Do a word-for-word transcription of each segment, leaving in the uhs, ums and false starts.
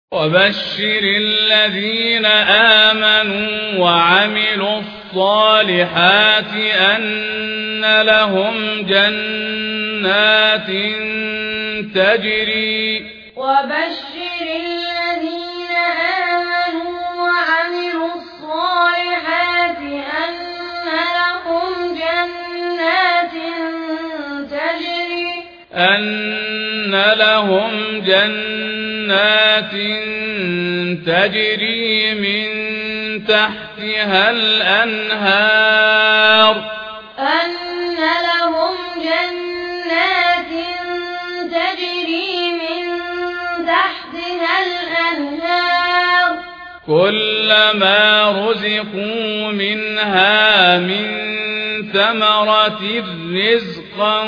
وبشر الذين آمنوا وعملوا الصالحات أن لهم جنات تجري وبشر الذين آمنوا وعملوا الصالحات أن لهم جنات تجري أن لهم جنات تجري من تحتها الأنهار أن لهم جنات تجري من تحتها الأنهار كلما رزقوا منها من ثمرة رزقا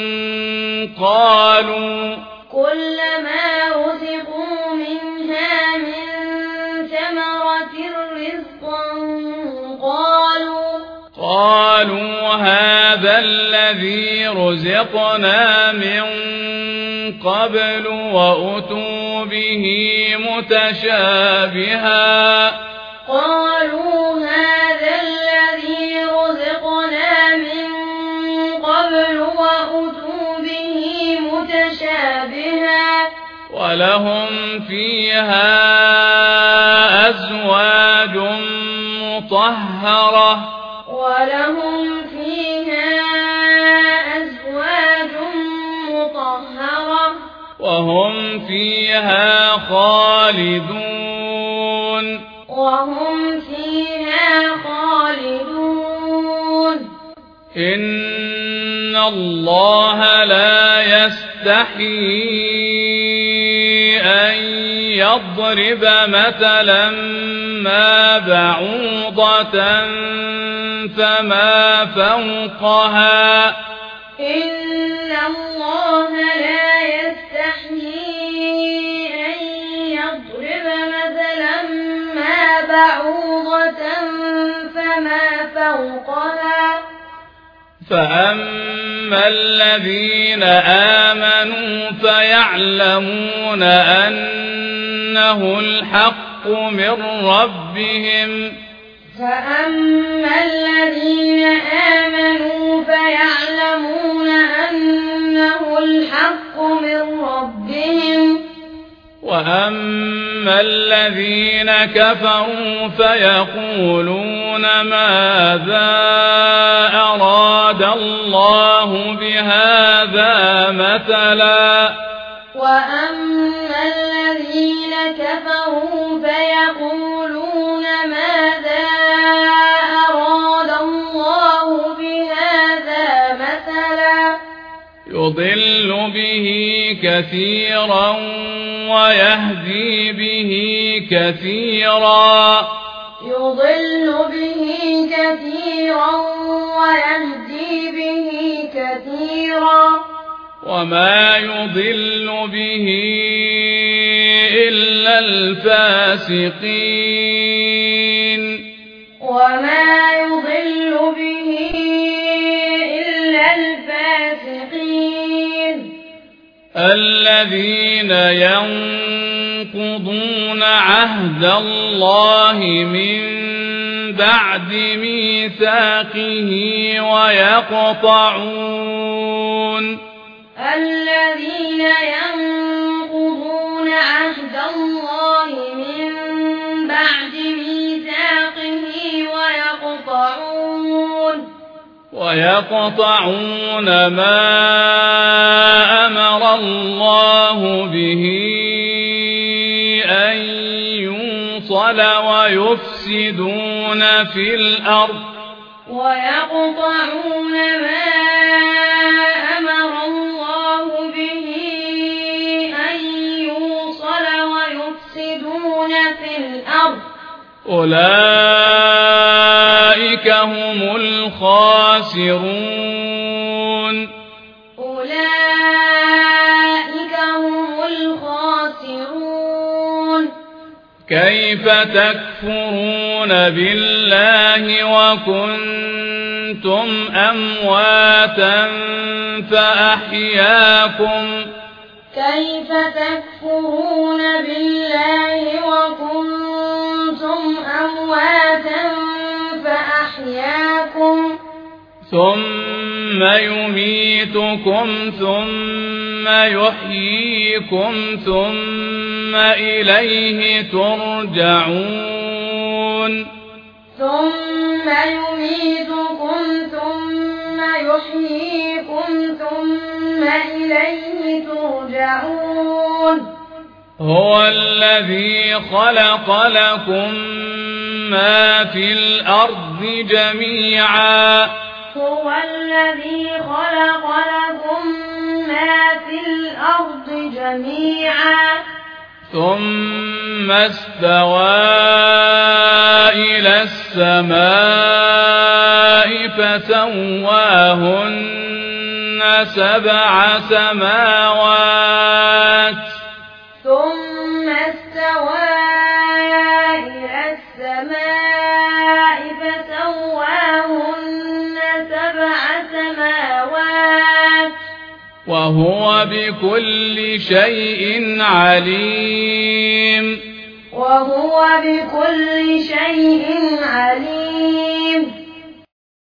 قالوا كلما رزقوا منها من ثمرة رزقا قالوا قالوا هذا الذي رزقنا من قبل وأتوا به متشابها قالوا هذا الذي رزقنا من قبل وأتوا به متشابها ولهم فيها أزواج مطهرة ولهم فيها أزواج مطهرة وهم فيها خالدون وهم فيها خالدون إن الله لا يستحيي أن يضرب مثلا ما بعوضة فما فوقها إن الله لا يستحيي أن يضرب مثلا ما بعوضة فما فوقها فأما الذين آمنوا فيعلمون أنه الحق من ربهم فأما الذين آمنوا فيعلمون أنه الحق من ربهم وأما الذين كفروا فيقولون ماذا أراد الله بهذا مثلا وأما الذين كفروا فيقولون ماذا أراد الله بهذا مثلا يضل به كثيرا ويهدي به كثيرا يضل به كثيرا ويهدي به كثيرا وما يضل به إلا الفاسقين وما يضل به إلا الفاسقين الذين ينقضون عهد الله من بعد ميثاقه ويقطعون الذين ينقضون عهد الله من بعد ميثاقه ويقطعون ويقطعون ما أمر الله به أن يوصل ويفسدون في الأرض ويقطعون ما أمر الله به أن يوصل ويفسدون في الأرض أولئك هم الخاسرون أولئك هم الخاسرون كيف تكفرون بالله وكنتم أمواتا فأحياكم كيف تكفرون بالله ثم يميتكم ثم يحييكم ثم إليه ترجعون ثم يميتكم ثم يحييكم ثم إليه ترجعون هو الذي خلق لكم ما في الأرض جميعا هو الذي خلق لكم ما في الأرض جميعا ثم استوى إلى السماء فسواهن سبع سماوات ثم استوى إلى السماء فسواهن سبع سماوات وهو بكل شيء عليم وهو بكل شيء عليم